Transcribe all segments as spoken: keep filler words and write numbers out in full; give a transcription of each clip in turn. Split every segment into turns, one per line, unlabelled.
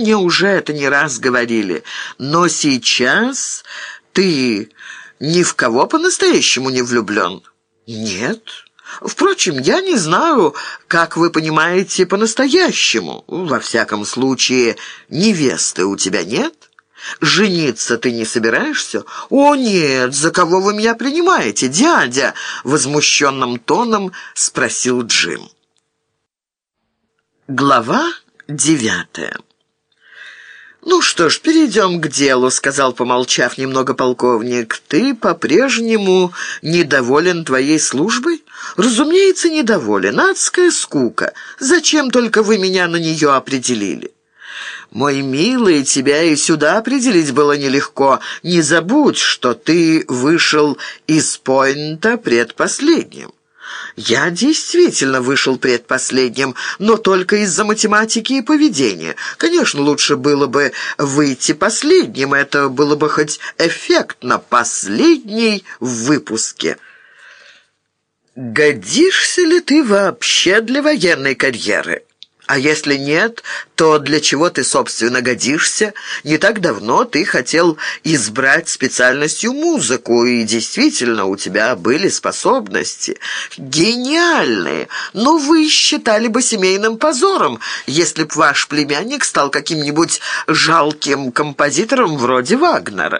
мне уже это не раз говорили. Но сейчас ты ни в кого по-настоящему не влюблен?» «Нет. Впрочем, я не знаю, как вы понимаете по-настоящему. Во всяком случае, невесты у тебя нет? Жениться ты не собираешься?» «О, нет, за кого вы меня принимаете, дядя?» — возмущенным тоном спросил Джим. Глава девятая. «Ну что ж, перейдем к делу», — сказал, помолчав немного полковник. «Ты по-прежнему недоволен твоей службой?» «Разумеется, недоволен. Адская скука. Зачем только вы меня на нее определили?» «Мой милый, тебя и сюда определить было нелегко. Не забудь, что ты вышел из Пойнта предпоследним». «Я действительно вышел предпоследним, но только из-за математики и поведения. Конечно, лучше было бы выйти последним, это было бы хоть эффектно, последний в выпуске». «Годишься ли ты вообще для военной карьеры? А если нет, то для чего ты, собственно, годишься? Не так давно ты хотел избрать специальностью музыку, и действительно у тебя были способности. Гениальные! Но вы считали бы семейным позором, если б ваш племянник стал каким-нибудь жалким композитором вроде Вагнера».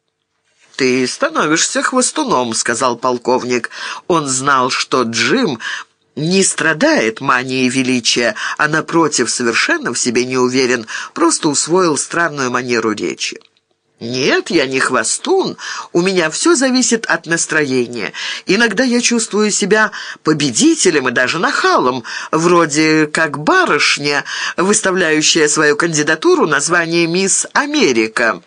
«Ты становишься хвостуном», — сказал полковник. Он знал, что Джим не страдает манией величия, а, напротив, совершенно в себе не уверен, просто усвоил странную манеру речи. «Нет, я не хвостун, у меня все зависит от настроения. Иногда я чувствую себя победителем и даже нахалом, вроде как барышня, выставляющая свою кандидатуру на звание «Мисс Америка».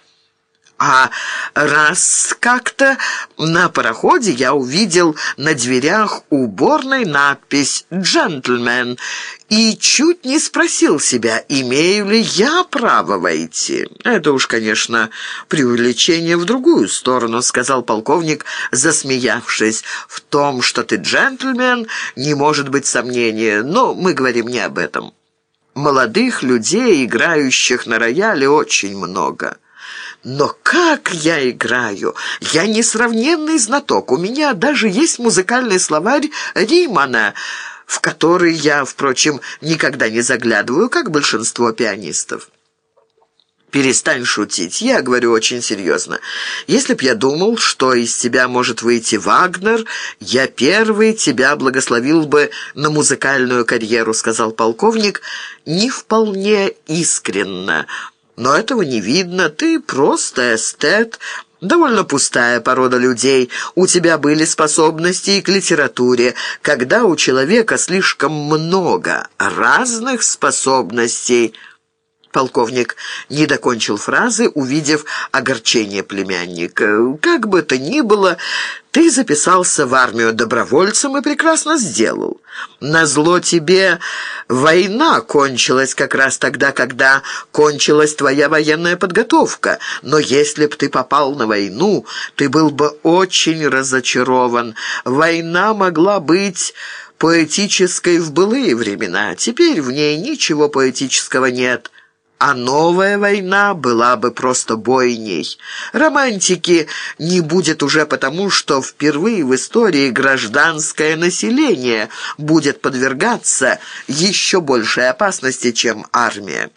А раз как-то на пароходе я увидел на дверях уборной надпись «Джентльмен» и чуть не спросил себя, имею ли я право войти. «Это уж, конечно, преувеличение в другую сторону», — сказал полковник, засмеявшись. «В том, что ты джентльмен, не может быть сомнения, но мы говорим не об этом. Молодых людей, играющих на рояле, очень много». «Но как я играю! Я несравненный знаток. У меня даже есть музыкальный словарь Римана, в который я, впрочем, никогда не заглядываю, как большинство пианистов». «Перестань шутить. Я говорю очень серьезно. Если б я думал, что из тебя может выйти Вагнер, я первый тебя благословил бы на музыкальную карьеру», — сказал полковник, не вполне искренно. «Но этого не видно. Ты просто эстет, довольно пустая порода людей. У тебя были способности и к литературе. Когда у человека слишком много разных способностей...» Полковник не докончил фразы, увидев огорчение племянника. «Как бы то ни было, ты записался в армию добровольцем и прекрасно сделал. Назло тебе война кончилась как раз тогда, когда кончилась твоя военная подготовка. Но если б ты попал на войну, ты был бы очень разочарован. Война могла быть поэтической в былые времена. Теперь в ней ничего поэтического нет». А новая война была бы просто бойней. Романтики не будет уже потому, что впервые в истории гражданское население будет подвергаться еще большей опасности, чем армия.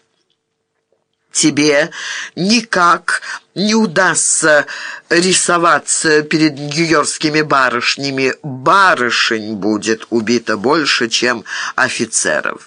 Тебе никак не удастся рисоваться перед нью-йоркскими барышнями. Барышень будет убито больше, чем офицеров.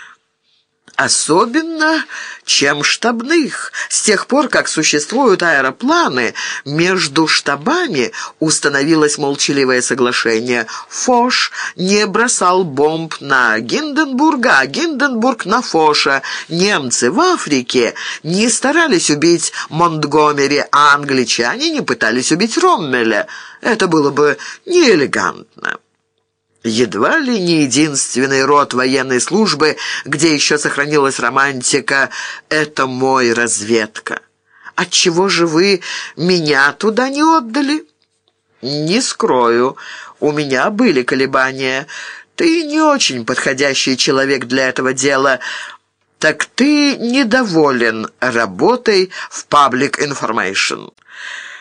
Особенно, чем штабных. С тех пор, как существуют аэропланы, между штабами установилось молчаливое соглашение. Фош не бросал бомб на Гинденбурга, а Гинденбург на Фоша. Немцы в Африке не старались убить Монтгомери, а англичане не пытались убить Роммеля. Это было бы неэлегантно. Едва ли не единственный род военной службы, где еще сохранилась романтика, это мой разведка. Отчего же вы меня туда не отдали? Не скрою, у меня были колебания. Ты не очень подходящий человек для этого дела. Так ты недоволен работой в Public Information.